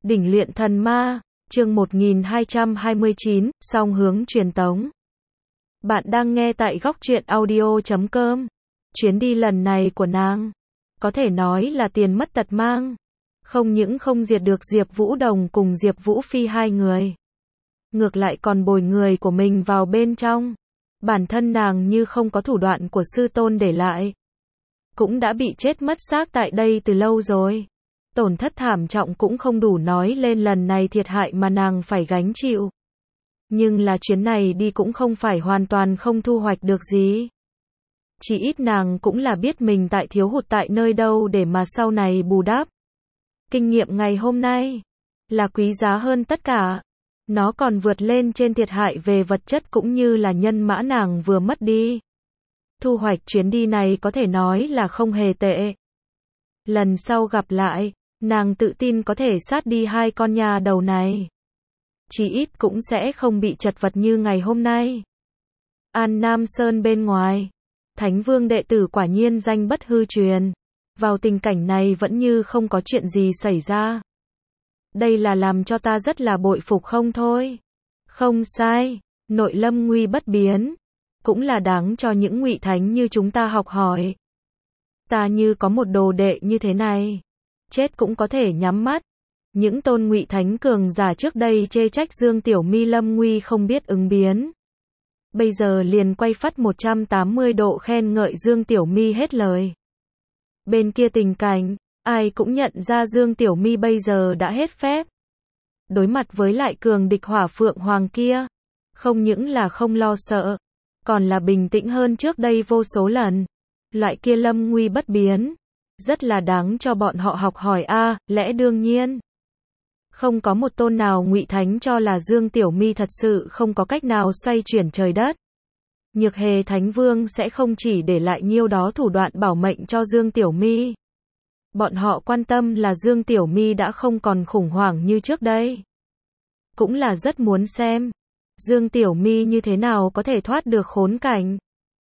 Đỉnh luyện thần ma, chương 1229, song hướng truyền tống. Bạn đang nghe tại góc truyện audio.com. Chuyến đi lần này của nàng, có thể nói là tiền mất tật mang. Không những không diệt được Diệp Vũ Đồng cùng Diệp Vũ Phi hai người, ngược lại còn bồi người của mình vào bên trong. Bản thân nàng như không có thủ đoạn của sư tôn để lại, cũng đã bị chết mất xác tại đây từ lâu rồi. Tổn thất thảm trọng cũng không đủ nói lên lần này thiệt hại mà nàng phải gánh chịu. Nhưng là chuyến này đi cũng không phải hoàn toàn không thu hoạch được gì. Chỉ ít nàng cũng là biết mình tại thiếu hụt tại nơi đâu để mà sau này bù đắp. Kinh nghiệm ngày hôm nay là quý giá hơn tất cả. Nó còn vượt lên trên thiệt hại về vật chất cũng như là nhân mã nàng vừa mất đi. Thu hoạch chuyến đi này có thể nói là không hề tệ. Lần sau gặp lại, nàng tự tin có thể sát đi hai con nhà đầu này. Chỉ ít cũng sẽ không bị chật vật như ngày hôm nay. An Nam Sơn bên ngoài, Thánh Vương đệ tử quả nhiên danh bất hư truyền. Vào tình cảnh này vẫn như không có chuyện gì xảy ra. Đây là làm cho ta rất là bội phục không thôi. Không sai, nội lâm nguy bất biến, cũng là đáng cho những ngụy thánh như chúng ta học hỏi. Ta như có một đồ đệ như thế này, chết cũng có thể nhắm mắt. Những tôn ngụy thánh cường giả trước đây chê trách Dương Tiểu Mi lâm nguy không biết ứng biến, bây giờ liền quay phắt 180 độ khen ngợi Dương Tiểu Mi hết lời. Bên kia tình cảnh, ai cũng nhận ra Dương Tiểu Mi bây giờ đã hết phép. Đối mặt với lại cường địch Hỏa Phượng Hoàng kia, không những là không lo sợ, còn là bình tĩnh hơn trước đây vô số lần. Loại kia lâm nguy bất biến, rất là đáng cho bọn họ học hỏi a, lẽ đương nhiên. Không có một tôn nào ngụy thánh cho là Dương Tiểu Mi thật sự không có cách nào xoay chuyển trời đất. Nhược Hề Thánh Vương sẽ không chỉ để lại nhiêu đó thủ đoạn bảo mệnh cho Dương Tiểu Mi. Bọn họ quan tâm là Dương Tiểu Mi đã không còn khủng hoảng như trước đây. Cũng là rất muốn xem Dương Tiểu Mi như thế nào có thể thoát được khốn cảnh.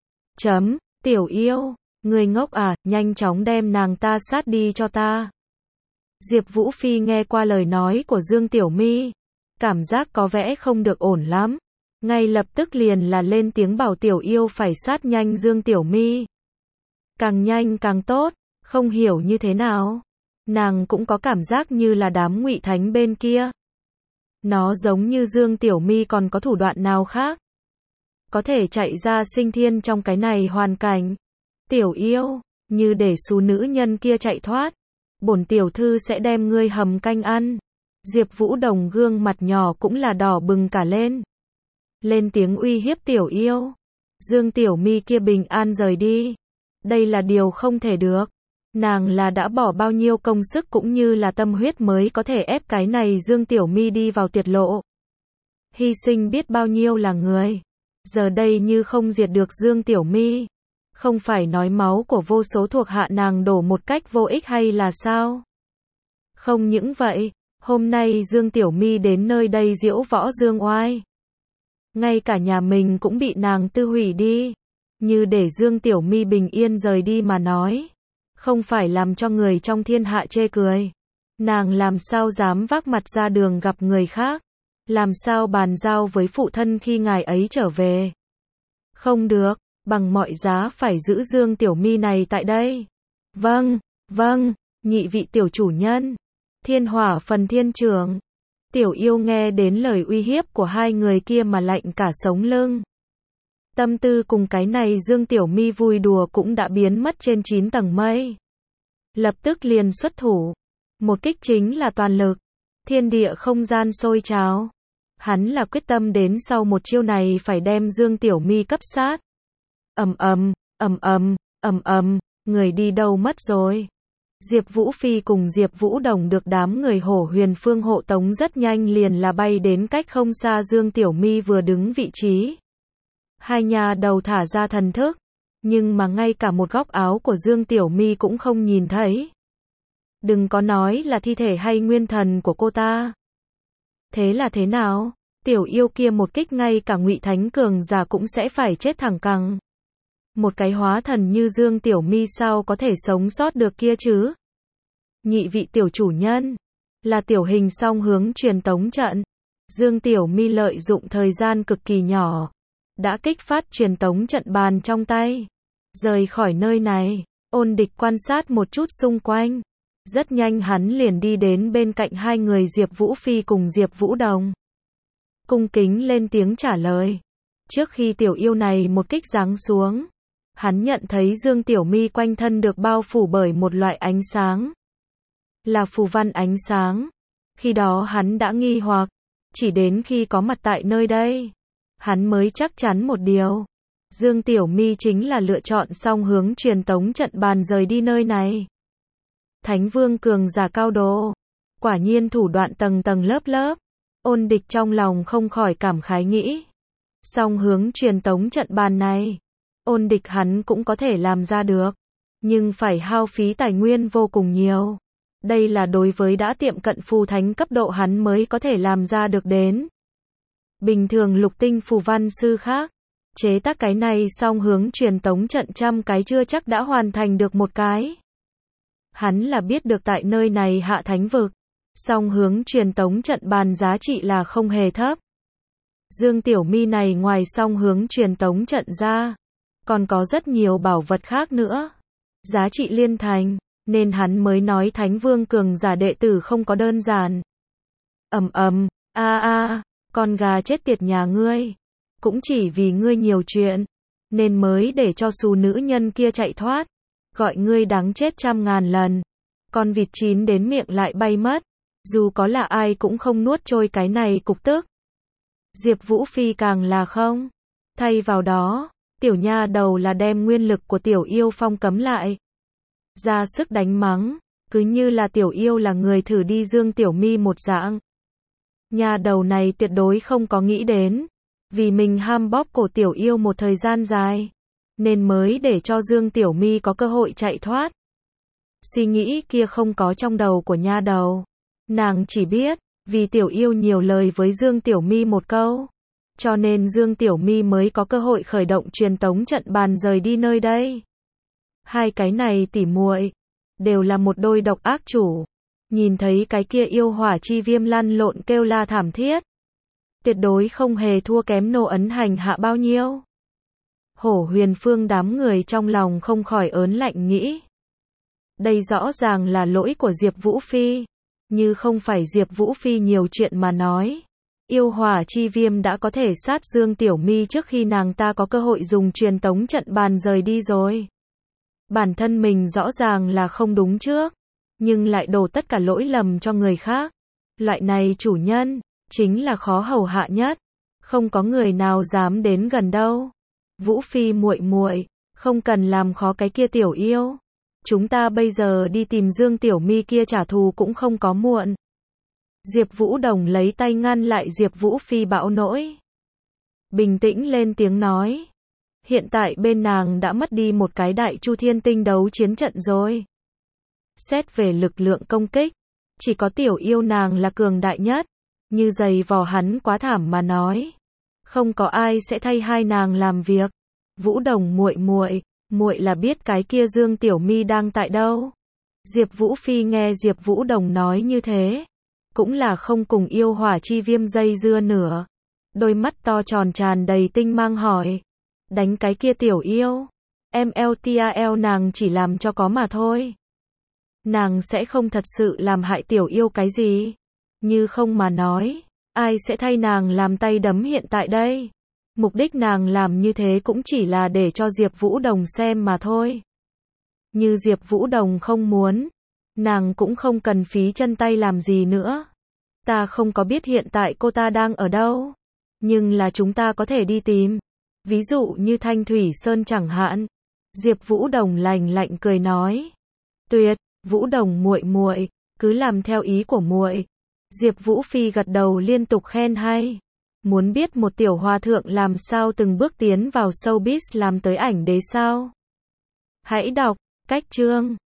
Tiểu yêu, người ngốc à, nhanh chóng đem nàng ta sát đi cho ta. Diệp Vũ Phi nghe qua lời nói của Dương Tiểu Mi, cảm giác có vẻ không được ổn lắm. Ngay lập tức liền là lên tiếng bảo Tiểu yêu phải sát nhanh Dương Tiểu Mi. Càng nhanh càng tốt, không hiểu như thế nào. Nàng cũng có cảm giác như là đám ngụy thánh bên kia. Nó giống như Dương Tiểu Mi còn có thủ đoạn nào khác, có thể chạy ra sinh thiên trong cái này hoàn cảnh. Tiểu yêu, như để xú nữ nhân kia chạy thoát, bổn tiểu thư sẽ đem ngươi hầm canh ăn. Diệp Vũ Đồng gương mặt nhỏ cũng là đỏ bừng cả lên. Lên tiếng uy hiếp Tiểu yêu. Dương Tiểu Mi kia bình an rời đi. Đây là điều không thể được. Nàng là đã bỏ bao nhiêu công sức cũng như là tâm huyết mới có thể ép cái này Dương Tiểu Mi đi vào tiệt lộ. Hy sinh biết bao nhiêu là người. Giờ đây như không diệt được Dương Tiểu Mi, không phải nói máu của vô số thuộc hạ nàng đổ một cách vô ích hay là sao? Không những vậy, hôm nay Dương Tiểu Mi đến nơi đây diễu võ dương oai. Ngay cả nhà mình cũng bị nàng tư hủy đi. Như để Dương Tiểu Mi bình yên rời đi mà nói, không phải làm cho người trong thiên hạ chê cười. Nàng làm sao dám vác mặt ra đường gặp người khác? Làm sao bàn giao với phụ thân khi ngài ấy trở về? Không được, bằng mọi giá phải giữ Dương Tiểu Mi này tại đây. Vâng, nhị vị tiểu chủ nhân. Thiên Hỏa Phần Thiên Trưởng. Tiểu yêu nghe đến lời uy hiếp của hai người kia mà lạnh cả sống lưng. Tâm tư cùng cái này Dương Tiểu Mi vui đùa cũng đã biến mất trên 9 tầng mây. Lập tức liền xuất thủ. Một kích chính là toàn lực. Thiên địa không gian sôi trào. Hắn là quyết tâm đến sau một chiêu này phải đem Dương Tiểu Mi cấp sát. Người đi đâu mất rồi? Diệp Vũ Phi cùng Diệp Vũ Đồng được đám người Hổ Huyền Phương hộ tống rất nhanh liền là bay đến cách không xa Dương Tiểu Mi vừa đứng vị trí. Hai nhà đầu thả ra thần thức, nhưng mà ngay cả một góc áo của Dương Tiểu Mi cũng không nhìn thấy. Đừng có nói là thi thể hay nguyên thần của cô ta. Thế là thế nào? Tiểu yêu kia một kích ngay cả ngụy thánh cường giả cũng sẽ phải chết thẳng cẳng. Một cái hóa thần như Dương Tiểu Mi sao có thể sống sót được kia chứ? Nhị vị tiểu chủ nhân, là tiểu hình song hướng truyền tống trận. Dương Tiểu My lợi dụng thời gian cực kỳ nhỏ, đã kích phát truyền tống trận bàn trong tay. Rời khỏi nơi này, Ôn Địch quan sát một chút xung quanh. Rất nhanh hắn liền đi đến bên cạnh hai người Diệp Vũ Phi cùng Diệp Vũ Đồng. Cung kính lên tiếng trả lời. Trước khi tiểu yêu này một kích giáng xuống, hắn nhận thấy Dương Tiểu My quanh thân được bao phủ bởi một loại ánh sáng. Là phù văn ánh sáng. Khi đó hắn đã nghi hoặc, chỉ đến khi có mặt tại nơi đây, hắn mới chắc chắn một điều. Dương Tiểu My chính là lựa chọn song hướng truyền tống trận bàn rời đi nơi này. Thánh Vương cường giả cao độ, quả nhiên thủ đoạn tầng tầng lớp lớp. Ôn Địch trong lòng không khỏi cảm khái nghĩ. Song hướng truyền tống trận bàn này, Ôn Địch hắn cũng có thể làm ra được, nhưng phải hao phí tài nguyên vô cùng nhiều. Đây là đối với đã tiệm cận phù thánh cấp độ hắn mới có thể làm ra được đến. Bình thường lục tinh phù văn sư khác, chế tác cái này song hướng truyền tống trận trăm cái chưa chắc đã hoàn thành được một cái. Hắn là biết được tại nơi này hạ thánh vực, song hướng truyền tống trận bàn giá trị là không hề thấp. Dương Tiểu My này ngoài song hướng truyền tống trận ra, còn có rất nhiều bảo vật khác nữa, giá trị liên thành, nên hắn mới nói Thánh Vương cường giả đệ tử không có đơn giản. Con gà chết tiệt nhà ngươi, cũng chỉ vì ngươi nhiều chuyện, nên mới để cho xù nữ nhân kia chạy thoát, gọi ngươi đáng chết trăm ngàn lần. Con vịt chín đến miệng lại bay mất, dù có là ai cũng không nuốt trôi cái này cục tức. Diệp Vũ Phi càng là không. Thay vào đó, tiểu nha đầu là đem nguyên lực của tiểu yêu phong cấm lại. Ra sức đánh mắng, cứ như là tiểu yêu là người thử đi Dương Tiểu My một dạng. Nha đầu này tuyệt đối không có nghĩ đến, vì mình ham bóp cổ tiểu yêu một thời gian dài, nên mới để cho Dương Tiểu My có cơ hội chạy thoát. Suy nghĩ kia không có trong đầu của nha đầu. Nàng chỉ biết, vì tiểu yêu nhiều lời với Dương Tiểu My một câu, cho nên Dương Tiểu My mới có cơ hội khởi động truyền tống trận bàn rời đi nơi đây. Hai cái này tỉ muội đều là một đôi độc ác chủ. Nhìn thấy cái kia yêu hỏa chi viêm lăn lộn kêu la thảm thiết, tuyệt đối không hề thua kém Nô Ấn hành hạ bao nhiêu. Hổ Huyền Phương đám người trong lòng không khỏi ớn lạnh nghĩ. Đây rõ ràng là lỗi của Diệp Vũ Phi. Như không phải Diệp Vũ Phi nhiều chuyện mà nói, yêu hỏa chi viêm đã có thể sát Dương Tiểu My trước khi nàng ta có cơ hội dùng truyền tống trận bàn rời đi rồi. Bản thân mình rõ ràng là không đúng trước, nhưng lại đổ tất cả lỗi lầm cho người khác. Loại này chủ nhân, chính là khó hầu hạ nhất, không có người nào dám đến gần đâu. Vũ Phi muội muội, không cần làm khó cái kia tiểu yêu. Chúng ta bây giờ đi tìm Dương Tiểu My kia trả thù cũng không có muộn. Diệp Vũ Đồng lấy tay ngăn lại Diệp Vũ Phi bão nỗi. Bình tĩnh lên tiếng nói. Hiện tại bên nàng đã mất đi một cái đại chu thiên tinh đấu chiến trận rồi. Xét về lực lượng công kích, chỉ có tiểu yêu nàng là cường đại nhất. Như giày vò hắn quá thảm mà nói. Không có ai sẽ thay hai nàng làm việc. Vũ Đồng muội muội, muội là biết cái kia Dương Tiểu My đang tại đâu. Diệp Vũ Phi nghe Diệp Vũ Đồng nói như thế, cũng là không cùng yêu hỏa chi viêm dây dưa nữa. Đôi mắt to tròn tràn đầy tinh mang hỏi. Đánh cái kia tiểu yêu. MLTAL nàng chỉ làm cho có mà thôi. Nàng sẽ không thật sự làm hại tiểu yêu cái gì. Như không mà nói, ai sẽ thay nàng làm tay đấm hiện tại đây. Mục đích nàng làm như thế cũng chỉ là để cho Diệp Vũ Đồng xem mà thôi. Như Diệp Vũ Đồng không muốn, nàng cũng không cần phí chân tay làm gì nữa. Ta không có biết hiện tại cô ta đang ở đâu, nhưng là chúng ta có thể đi tìm. Ví dụ như Thanh Thủy Sơn chẳng hạn. Diệp Vũ Đồng lạnh lạnh cười nói. Tuyệt, Vũ Đồng muội muội, cứ làm theo ý của muội. Diệp Vũ Phi gật đầu liên tục khen hay. Muốn biết một tiểu hòa thượng làm sao từng bước tiến vào showbiz làm tới ảnh đế sao? Hãy đọc cách chương